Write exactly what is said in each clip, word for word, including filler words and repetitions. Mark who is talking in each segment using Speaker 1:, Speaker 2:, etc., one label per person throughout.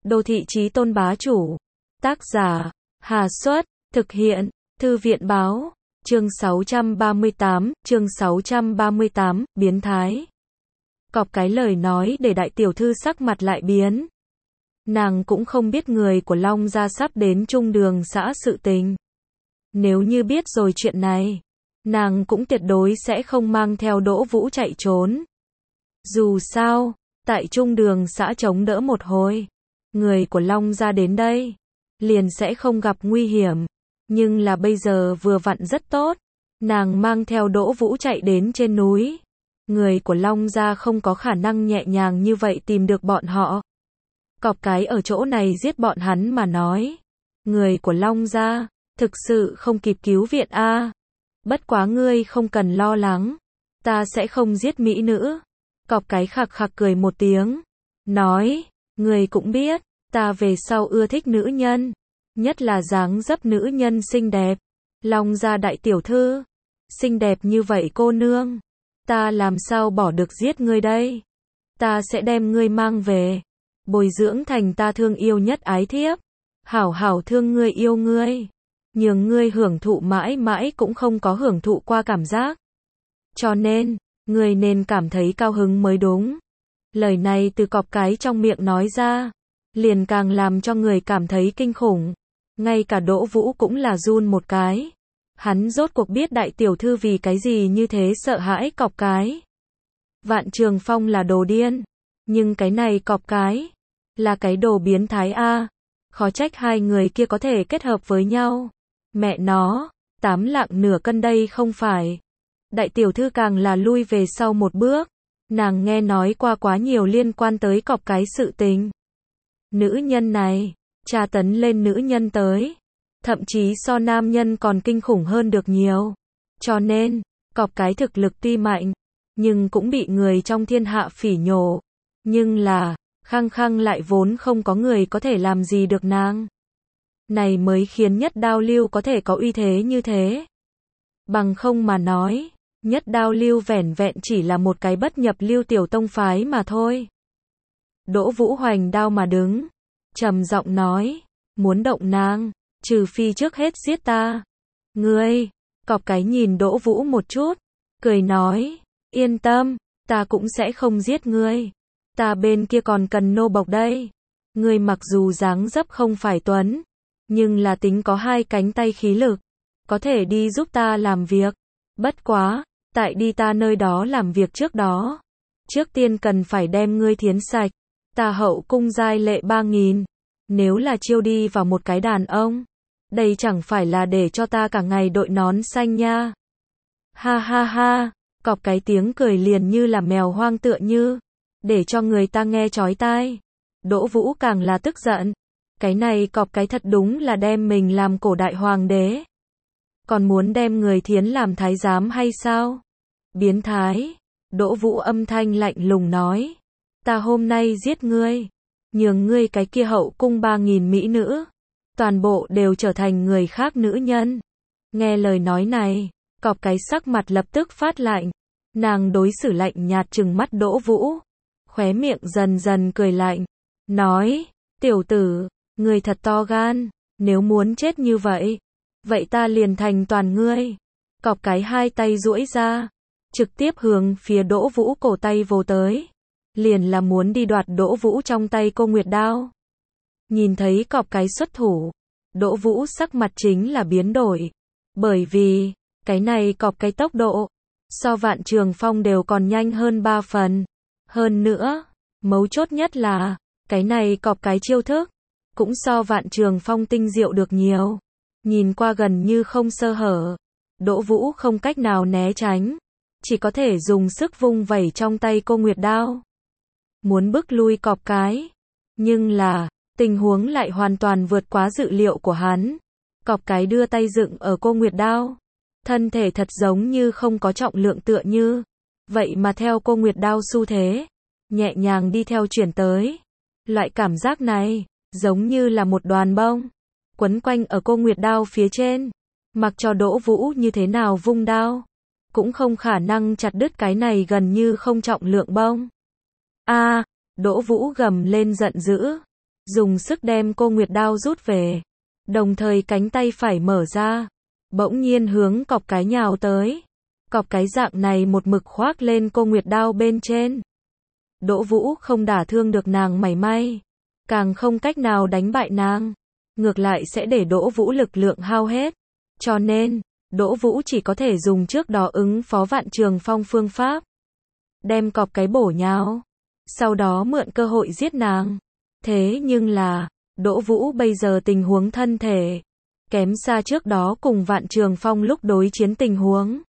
Speaker 1: Đô thị chí tôn bá chủ. Tác giả, Hà Xuất, thực hiện, Thư viện báo, chương sáu trăm ba mươi tám, chương sáu trăm ba mươi tám, biến thái. Cọp cái lời nói để đại tiểu thư sắc mặt lại biến. Nàng cũng không biết người của Long gia sắp đến Trung Đường xã sự tình. Nếu như biết rồi chuyện này, nàng cũng tuyệt đối sẽ không mang theo Đỗ Vũ chạy trốn. Dù sao, tại Trung Đường xã chống đỡ một hồi, người của Long gia đến đây, liền sẽ không gặp nguy hiểm. Nhưng là bây giờ vừa vặn rất tốt, nàng mang theo Đỗ Vũ chạy đến trên núi. Người của Long gia không có khả năng nhẹ nhàng như vậy tìm được bọn họ. Cọp cái ở chỗ này giết bọn hắn mà nói. Người của Long gia, thực sự không kịp cứu viện a. À. Bất quá ngươi không cần lo lắng, ta sẽ không giết mỹ nữ. Cọp cái khạc khạc cười một tiếng, nói, ngươi cũng biết, ta về sau ưa thích nữ nhân, nhất là dáng dấp nữ nhân xinh đẹp. Long gia đại tiểu thư, xinh đẹp như vậy cô nương, ta làm sao bỏ được giết ngươi đây. Ta sẽ đem ngươi mang về, bồi dưỡng thành ta thương yêu nhất ái thiếp, hảo hảo thương ngươi yêu ngươi, nhường ngươi hưởng thụ mãi mãi cũng không có hưởng thụ qua cảm giác. Cho nên, ngươi nên cảm thấy cao hứng mới đúng. Lời này từ cọp cái trong miệng nói ra, liền càng làm cho người cảm thấy kinh khủng. Ngay cả Đỗ Vũ cũng là run một cái. Hắn rốt cuộc biết đại tiểu thư vì cái gì như thế sợ hãi cọp cái. Vạn Trường Phong là đồ điên, nhưng cái này cọp cái là cái đồ biến thái a. À. Khó trách hai người kia có thể kết hợp với nhau. Mẹ nó, tám lạng nửa cân đây không phải. Đại tiểu thư càng là lui về sau một bước. Nàng nghe nói qua quá nhiều liên quan tới cọp cái sự tình. Nữ nhân này, tra tấn lên nữ nhân tới, thậm chí so nam nhân còn kinh khủng hơn được nhiều. Cho nên, cọp cái thực lực tuy mạnh, nhưng cũng bị người trong thiên hạ phỉ nhổ. Nhưng là, khăng khăng lại vốn không có người có thể làm gì được nàng. Này mới khiến Nhất Đao Lưu có thể có uy thế như thế. Bằng không mà nói, Nhất Đao Lưu vẻn vẹn chỉ là một cái bất nhập lưu tiểu tông phái mà thôi. Đỗ Vũ hoành đao mà đứng, trầm giọng nói, muốn động nàng, trừ phi trước hết giết ta. Ngươi, cọp cái nhìn Đỗ Vũ một chút, cười nói, yên tâm, ta cũng sẽ không giết ngươi. Ta bên kia còn cần nô bộc đây. Ngươi mặc dù dáng dấp không phải tuấn, nhưng là tính có hai cánh tay khí lực, có thể đi giúp ta làm việc. Bất quá, tại đi ta nơi đó làm việc trước đó, trước tiên cần phải đem ngươi thiến sạch. Ta hậu cung giai lệ ba nghìn, nếu là chiêu đi vào một cái đàn ông, đây chẳng phải là để cho ta cả ngày đội nón xanh nha. Ha ha ha, cọp cái tiếng cười liền như là mèo hoang tựa như, để cho người ta nghe chói tai. Đỗ Vũ càng là tức giận, cái này cọp cái thật đúng là đem mình làm cổ đại hoàng đế. Còn muốn đem người thiến làm thái giám hay sao? Biến thái. Đỗ Vũ âm thanh lạnh lùng nói, ta hôm nay giết ngươi, nhường ngươi cái kia hậu cung ba nghìn mỹ nữ, toàn bộ đều trở thành người khác nữ nhân. Nghe lời nói này, cọp cái sắc mặt lập tức phát lạnh, nàng đối xử lạnh nhạt trừng mắt Đỗ Vũ, khóe miệng dần dần cười lạnh, nói, tiểu tử, ngươi thật to gan, nếu muốn chết như vậy, vậy ta liền thành toàn ngươi. Cọp cái hai tay duỗi ra, trực tiếp hướng phía Đỗ Vũ cổ tay vồ tới, liền là muốn đi đoạt Đỗ Vũ trong tay cô nguyệt đao. Nhìn thấy cọp cái xuất thủ, Đỗ Vũ sắc mặt chính là biến đổi, bởi vì, cái này cọp cái tốc độ, so Vạn Trường Phong đều còn nhanh hơn ba phần. Hơn nữa, mấu chốt nhất là, cái này cọp cái chiêu thức, cũng so Vạn Trường Phong tinh diệu được nhiều. Nhìn qua gần như không sơ hở, Đỗ Vũ không cách nào né tránh, chỉ có thể dùng sức vung vẩy trong tay cô nguyệt đao. Muốn bức lui cọp cái, nhưng là, tình huống lại hoàn toàn vượt quá dự liệu của hắn. Cọp cái đưa tay dựng ở cô nguyệt đao, thân thể thật giống như không có trọng lượng tựa như, vậy mà theo cô nguyệt đao xu thế, nhẹ nhàng đi theo chuyển tới. Loại cảm giác này, giống như là một đoàn bông, quấn quanh ở cô nguyệt đao phía trên, mặc cho Đỗ Vũ như thế nào vung đao, cũng không khả năng chặt đứt cái này gần như không trọng lượng bông. A, à, Đỗ Vũ gầm lên giận dữ, dùng sức đem cô Nguyệt đao rút về, đồng thời cánh tay phải mở ra, bỗng nhiên hướng cọp cái nhào tới. Cọp cái dạng này một mực khoác lên cô Nguyệt đao bên trên. Đỗ Vũ không đả thương được nàng mảy may, càng không cách nào đánh bại nàng, ngược lại sẽ để Đỗ Vũ lực lượng hao hết. Cho nên, Đỗ Vũ chỉ có thể dùng trước đó ứng phó Vạn Trường Phong phương pháp, đem cọp cái bổ nhào, sau đó mượn cơ hội giết nàng. Thế nhưng là, Đỗ Vũ bây giờ tình huống thân thể kém xa trước đó cùng Vạn Trường Phong lúc đối chiến tình huống.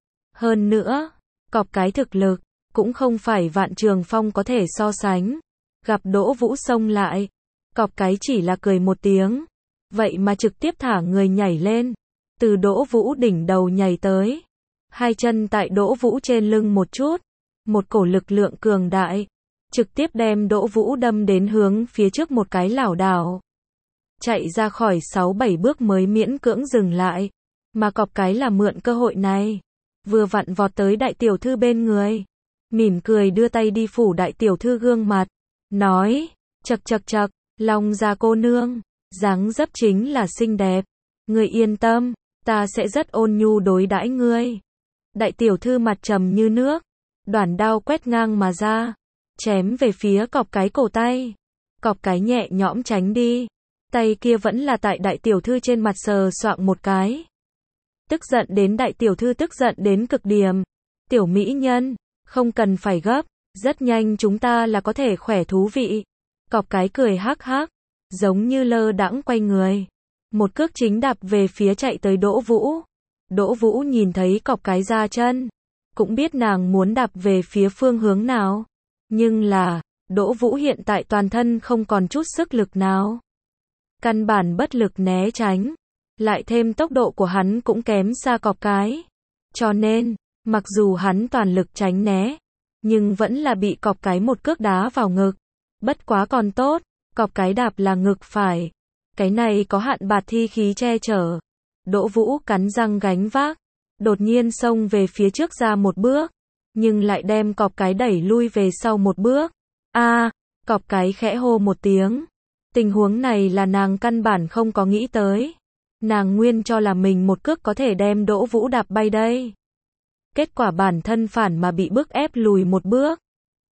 Speaker 1: Hơn nữa, cọp cái thực lực cũng không phải Vạn Trường Phong có thể so sánh. Gặp Đỗ Vũ xông lại, cọp cái chỉ là cười một tiếng, vậy mà trực tiếp thả người nhảy lên, từ Đỗ Vũ đỉnh đầu nhảy tới, hai chân tại Đỗ Vũ trên lưng một chút, một cổ lực lượng cường đại, trực tiếp đem Đỗ Vũ đâm đến hướng phía trước một cái lảo đảo. Chạy ra khỏi sáu bảy bước mới miễn cưỡng dừng lại, mà cọp cái là mượn cơ hội này, vừa vặn vọt tới đại tiểu thư bên người, mỉm cười đưa tay đi phủ đại tiểu thư gương mặt, nói, chậc chậc chậc, Long gia cô nương, dáng dấp chính là xinh đẹp, ngươi yên tâm, ta sẽ rất ôn nhu đối đãi ngươi. Đại tiểu thư mặt trầm như nước, đoản đao quét ngang mà ra, chém về phía cọp cái cổ tay. Cọp cái nhẹ nhõm tránh đi, tay kia vẫn là tại đại tiểu thư trên mặt sờ soạng một cái. Tức giận đến đại tiểu thư tức giận đến cực điểm. Tiểu mỹ nhân, không cần phải gấp, rất nhanh chúng ta là có thể khỏe thú vị. Cọp cái cười hắc hắc, giống như lơ đãng quay người, một cước chính đạp về phía chạy tới Đỗ Vũ. Đỗ Vũ nhìn thấy cọp cái ra chân, cũng biết nàng muốn đạp về phía phương hướng nào, nhưng là, Đỗ Vũ hiện tại toàn thân không còn chút sức lực nào, căn bản bất lực né tránh, lại thêm tốc độ của hắn cũng kém xa cọp cái, cho nên, mặc dù hắn toàn lực tránh né, nhưng vẫn là bị cọp cái một cước đá vào ngực. Bất quá còn tốt, cọp cái đạp là ngực phải, cái này có hạn bạt thi khí che chở. Đỗ Vũ cắn răng gánh vác, đột nhiên xông về phía trước ra một bước, nhưng lại đem cọp cái đẩy lui về sau một bước. A, à, cọp cái khẽ hô một tiếng. Tình huống này là nàng căn bản không có nghĩ tới. Nàng nguyên cho là mình một cước có thể đem Đỗ Vũ đạp bay đây. Kết quả bản thân phản mà bị bức ép lùi một bước.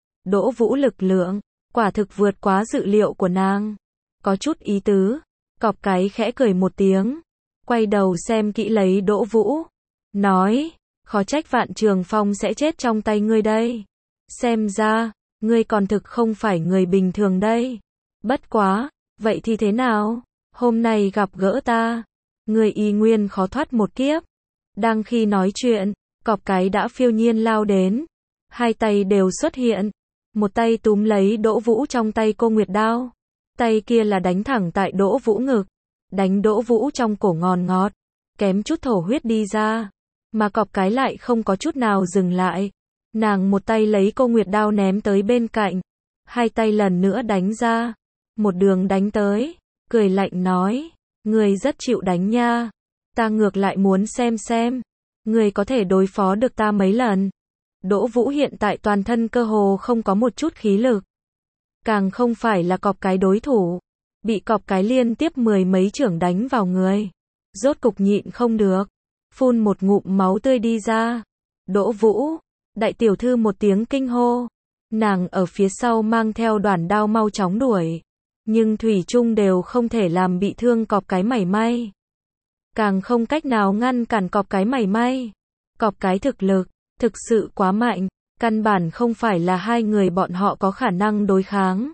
Speaker 1: Đỗ Vũ lực lượng, quả thực vượt quá dự liệu của nàng. Có chút ý tứ. Cọp cái khẽ cười một tiếng, quay đầu xem kỹ lấy Đỗ Vũ, nói, khó trách Vạn Trường Phong sẽ chết trong tay ngươi đây. Xem ra, ngươi còn thực không phải người bình thường đây. Bất quá, vậy thì thế nào? Hôm nay gặp gỡ ta, ngươi y nguyên khó thoát một kiếp. Đang khi nói chuyện, cọp cái đã phiêu nhiên lao đến, hai tay đều xuất hiện, một tay túm lấy Đỗ Vũ trong tay cô Nguyệt đao, tay kia là đánh thẳng tại Đỗ Vũ ngực, đánh Đỗ Vũ trong cổ ngòn ngọt, kém chút thổ huyết đi ra, mà cọp cái lại không có chút nào dừng lại, nàng một tay lấy cô Nguyệt đao ném tới bên cạnh, hai tay lần nữa đánh ra, một đường đánh tới, cười lạnh nói, ngươi rất chịu đánh nha, ta ngược lại muốn xem xem, ngươi có thể đối phó được ta mấy lần. Đỗ Vũ hiện tại toàn thân cơ hồ không có một chút khí lực, càng không phải là cọp cái đối thủ, bị cọp cái liên tiếp mười mấy chưởng đánh vào người, rốt cục nhịn không được, phun một ngụm máu tươi đi ra. Đỗ Vũ, đại tiểu thư một tiếng kinh hô, nàng ở phía sau mang theo đoản đao mau chóng đuổi, nhưng thủy chung đều không thể làm bị thương cọp cái mảy may, càng không cách nào ngăn cản cọp cái mảy may. Cọp cái thực lực thực sự quá mạnh, căn bản không phải là hai người bọn họ có khả năng đối kháng.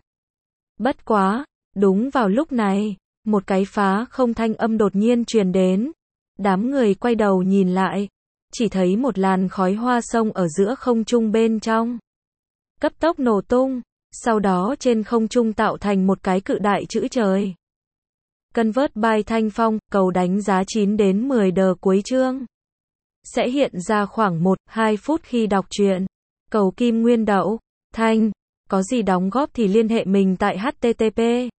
Speaker 1: Bất quá, đúng vào lúc này, một cái phá không thanh âm đột nhiên truyền đến. Đám người quay đầu nhìn lại, chỉ thấy một làn khói hoa sông ở giữa không trung bên trong, cấp tốc nổ tung, sau đó trên không trung tạo thành một cái cự đại chữ trời. Convert by Thanh Phong, cầu đánh giá chín đến mười đờ cuối chương. Sẽ hiện ra khoảng một đến hai phút khi đọc truyện. Cầu Kim Nguyên Đậu, Thanh, có gì đóng góp thì liên hệ mình tại http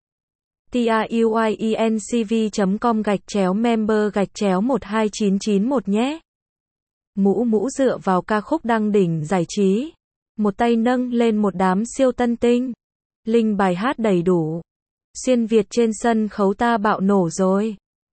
Speaker 1: truyencv chấm com gạch chéo member gạch chéo một hai chín chín một nhé. Mũ mũ dựa vào ca khúc đăng đỉnh giải trí, một tay nâng lên một đám siêu tân tinh, link bài hát đầy đủ. Xuyên Việt trên sân khấu ta bạo nổ rồi.